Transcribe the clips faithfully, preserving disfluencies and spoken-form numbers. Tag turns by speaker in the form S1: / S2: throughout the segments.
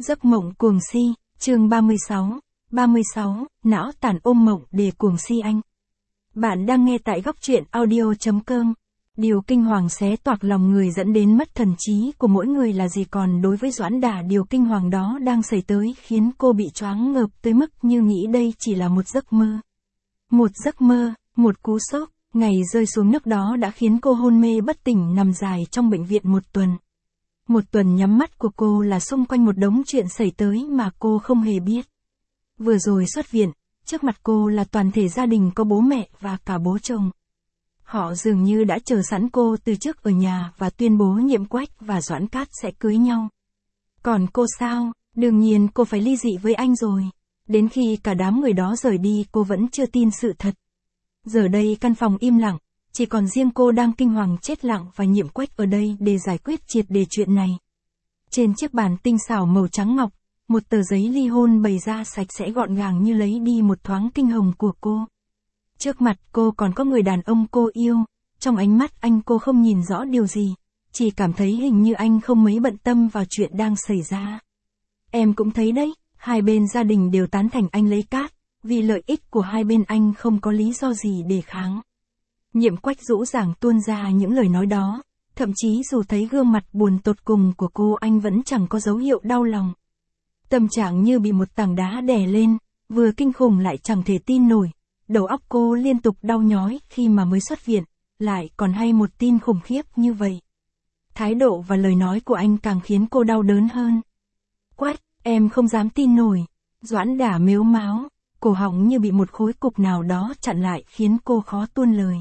S1: Giấc mộng cuồng si, chương ba mươi sáu, ba mươi sáu, não tàn ôm mộng để cuồng si anh. Bạn đang nghe tại góc truyện audio.com. Điều kinh hoàng xé toạc lòng người dẫn đến mất thần trí của mỗi người là gì, còn đối với Doãn Đà điều kinh hoàng đó đang xảy tới khiến cô bị choáng ngợp tới mức như nghĩ đây chỉ là một giấc mơ. Một giấc mơ, một cú sốc, ngày rơi xuống nước đó đã khiến cô hôn mê bất tỉnh nằm dài trong bệnh viện một tuần. Một tuần nhắm mắt của cô là xung quanh một đống chuyện xảy tới mà cô không hề biết. Vừa rồi xuất viện, trước mặt cô là toàn thể gia đình có bố mẹ và cả bố chồng. Họ dường như đã chờ sẵn cô từ trước ở nhà và tuyên bố Nhiệm Quách và Doãn Cát sẽ cưới nhau. Còn cô sao, đương nhiên cô phải ly dị với anh rồi. Đến khi cả đám người đó rời đi cô vẫn chưa tin sự thật. Giờ đây căn phòng im lặng, chỉ còn riêng cô đang kinh hoàng chết lặng và Nhiệm Quách ở đây để giải quyết triệt đề chuyện này. Trên chiếc bàn tinh xảo màu trắng ngọc, một tờ giấy ly hôn bày ra sạch sẽ gọn gàng như lấy đi một thoáng kinh hồng của cô. Trước mặt cô còn có người đàn ông cô yêu, trong ánh mắt anh cô không nhìn rõ điều gì, chỉ cảm thấy hình như anh không mấy bận tâm vào chuyện đang xảy ra. Em cũng thấy đấy, hai bên gia đình đều tán thành anh lấy Cát, vì lợi ích của hai bên anh không có lý do gì để kháng. Nhiệm Quách dỗ dàng tuôn ra những lời nói đó, thậm chí dù thấy gương mặt buồn tột cùng của cô anh vẫn chẳng có dấu hiệu đau lòng. Tâm trạng như bị một tảng đá đè lên, vừa kinh khủng lại chẳng thể tin nổi, đầu óc cô liên tục đau nhói khi mà mới xuất viện, lại còn hay một tin khủng khiếp như vậy. Thái độ và lời nói của anh càng khiến cô đau đớn hơn. Quách, em không dám tin nổi. Doãn Đà mếu máo, cổ họng như bị một khối cục nào đó chặn lại khiến cô khó tuôn lời.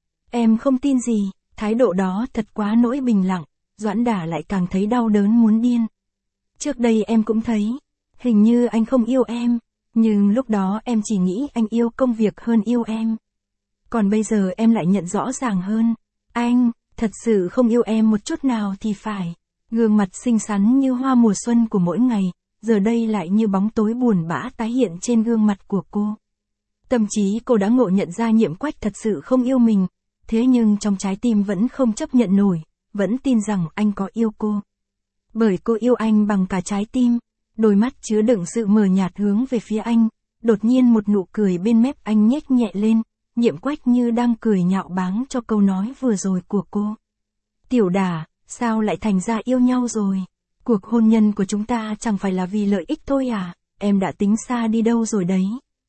S1: Em không tin gì, thái độ đó thật quá nỗi bình lặng, Doãn Đà lại càng thấy đau đớn muốn điên. Trước đây em cũng thấy, hình như anh không yêu em, nhưng lúc đó em chỉ nghĩ anh yêu công việc hơn yêu em. Còn bây giờ em lại nhận rõ ràng hơn, anh, thật sự không yêu em một chút nào thì phải. Gương mặt xinh xắn như hoa mùa xuân của mỗi ngày, giờ đây lại như bóng tối buồn bã tái hiện trên gương mặt của cô. Tâm trí cô đã ngộ nhận ra Nhiệm Quách thật sự không yêu mình, thế nhưng trong trái tim vẫn không chấp nhận nổi, vẫn tin rằng anh có yêu cô. Bởi cô yêu anh bằng cả trái tim, đôi mắt chứa đựng sự mờ nhạt hướng về phía anh, đột nhiên một nụ cười bên mép anh nhếch nhẹ lên, Nhiệm Quách như đang cười nhạo báng cho câu nói vừa rồi của cô. Tiểu Đà, sao lại thành ra yêu nhau rồi? Cuộc hôn nhân của chúng ta chẳng phải là vì lợi ích thôi à? Em đã tính xa đi đâu rồi đấy?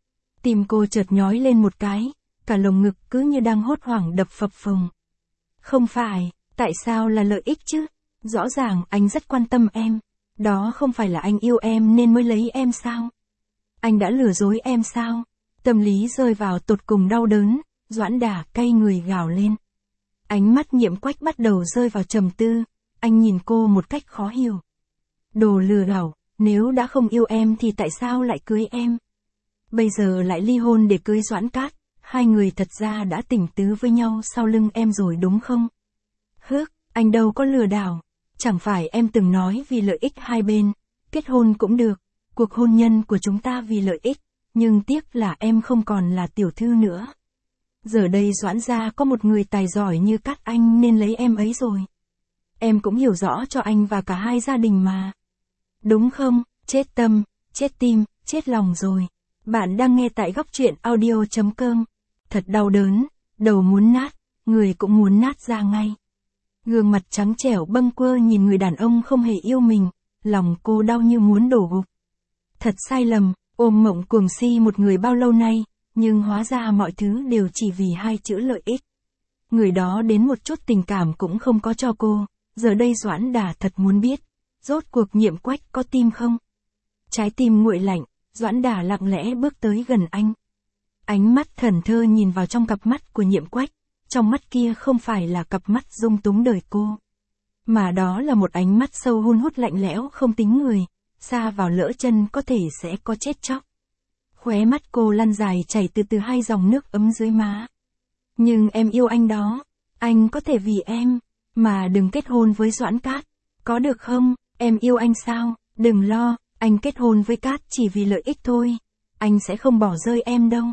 S1: Tim cô chợt nhói lên một cái, cả lồng ngực cứ như đang hốt hoảng đập phập phồng. Không phải, tại sao là lợi ích chứ? Rõ ràng anh rất quan tâm em. Đó không phải là anh yêu em nên mới lấy em sao? Anh đã lừa dối em sao? Tâm lý rơi vào tột cùng đau đớn, Doãn Đà cay người gào lên. Ánh mắt Nhiệm Quách bắt đầu rơi vào trầm tư, anh nhìn cô một cách khó hiểu. Đồ lừa đảo, nếu đã không yêu em thì tại sao lại cưới em? Bây giờ lại ly hôn để cưới Doãn Cát, hai người thật ra đã tình tứ với nhau sau lưng em rồi đúng không? Hước, anh đâu có lừa đảo. Chẳng phải em từng nói vì lợi ích hai bên, kết hôn cũng được, cuộc hôn nhân của chúng ta vì lợi ích, nhưng tiếc là em không còn là tiểu thư nữa. Giờ đây Doãn gia có một người tài giỏi như Cát anh nên lấy em ấy rồi. Em cũng hiểu rõ cho anh và cả hai gia đình mà. Đúng không, chết tâm, chết tim, chết lòng rồi. Bạn đang nghe tại góc truyện audio.com. Thật đau đớn, đầu muốn nát, người cũng muốn nát ra ngay. Gương mặt trắng trẻo bâng quơ nhìn người đàn ông không hề yêu mình, lòng cô đau như muốn đổ gục. Thật sai lầm, ôm mộng cuồng si một người bao lâu nay, nhưng hóa ra mọi thứ đều chỉ vì hai chữ lợi ích. Người đó đến một chút tình cảm cũng không có cho cô, giờ đây Doãn Đà thật muốn biết, rốt cuộc Nhiệm Quách có tim không? Trái tim nguội lạnh, Doãn Đà lặng lẽ bước tới gần anh. Ánh mắt thẫn thờ nhìn vào trong cặp mắt của Nhiệm Quách. Trong mắt kia không phải là cặp mắt dung túng đời cô, mà đó là một ánh mắt sâu hun hút lạnh lẽo không tính người, xa vào lỡ chân có thể sẽ có chết chóc. Khóe mắt cô lăn dài chảy từ từ hai dòng nước ấm dưới má. Nhưng em yêu anh đó, anh có thể vì em, mà đừng kết hôn với Doãn Cát, có được không? Em yêu anh sao? Đừng lo, anh kết hôn với Cát chỉ vì lợi ích thôi, anh sẽ không bỏ rơi em đâu.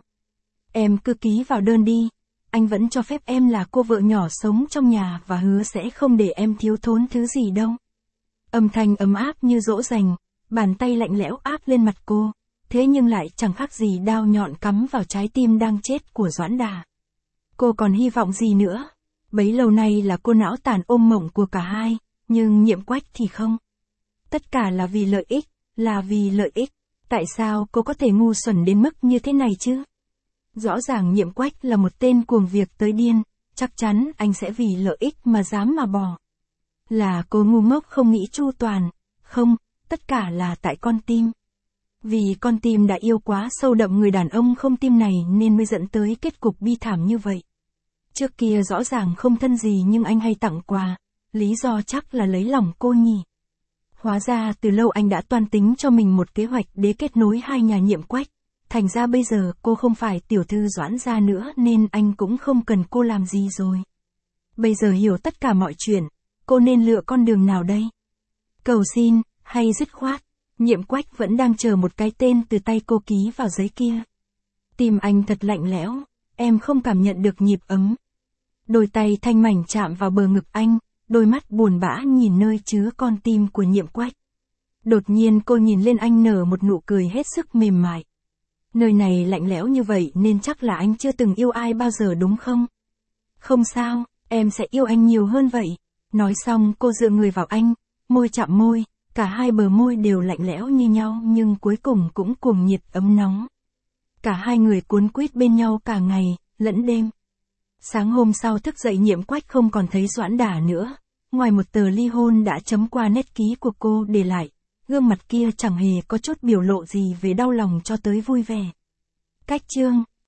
S1: Em cứ ký vào đơn đi. Anh vẫn cho phép em là cô vợ nhỏ sống trong nhà và hứa sẽ không để em thiếu thốn thứ gì đâu. Âm thanh ấm áp như dỗ dành, Bàn tay lạnh lẽo áp lên mặt cô, thế nhưng lại chẳng khác gì đao nhọn cắm vào trái tim đang chết của Doãn Đà. Cô còn hy vọng gì nữa? Bấy lâu nay là cô não tàn ôm mộng của cả hai, nhưng Nhiệm Quách thì không. Tất cả là vì lợi ích, là vì lợi ích. Tại sao cô có thể ngu xuẩn đến mức như thế này chứ? Rõ ràng Nhiệm Quách là một tên cuồng việc tới điên, chắc chắn anh sẽ vì lợi ích mà dám mà bỏ. Là cô ngu ngốc không nghĩ chu toàn, không, tất cả là tại con tim. Vì con tim đã yêu quá sâu đậm người đàn ông không tim này nên mới dẫn tới kết cục bi thảm như vậy. Trước kia rõ ràng không thân gì nhưng anh hay tặng quà, lý do chắc là lấy lòng cô nhỉ. Hóa ra từ lâu anh đã toan tính cho mình một kế hoạch để kết nối hai nhà Nhiệm Quách. Thành ra bây giờ cô không phải tiểu thư Doãn gia nữa nên anh cũng không cần cô làm gì rồi. Bây giờ hiểu tất cả mọi chuyện, cô nên lựa con đường nào đây? Cầu xin, hay dứt khoát? Nhiệm Quách vẫn đang chờ một cái tên từ tay cô ký vào giấy kia. Tim anh thật lạnh lẽo, em không cảm nhận được nhịp ấm. Đôi tay thanh mảnh chạm vào bờ ngực anh, đôi mắt buồn bã nhìn nơi chứa con tim của Nhiệm Quách. Đột nhiên cô nhìn lên anh nở một nụ cười hết sức mềm mại. Nơi này lạnh lẽo như vậy nên chắc là anh chưa từng yêu ai bao giờ đúng không? Không sao, em sẽ yêu anh nhiều hơn vậy. Nói xong cô dựa người vào anh, môi chạm môi, cả hai bờ môi đều lạnh lẽo như nhau nhưng cuối cùng cũng cuồng nhiệt ấm nóng. Cả hai người cuốn quýt bên nhau cả ngày, lẫn đêm. Sáng hôm sau thức dậy Nhiệm Quách không còn thấy Doãn Đà nữa, ngoài một tờ ly hôn đã chấm qua nét ký của cô để lại, gương mặt kia chẳng hề có chút biểu lộ gì về đau lòng cho tới vui vẻ. Cách chương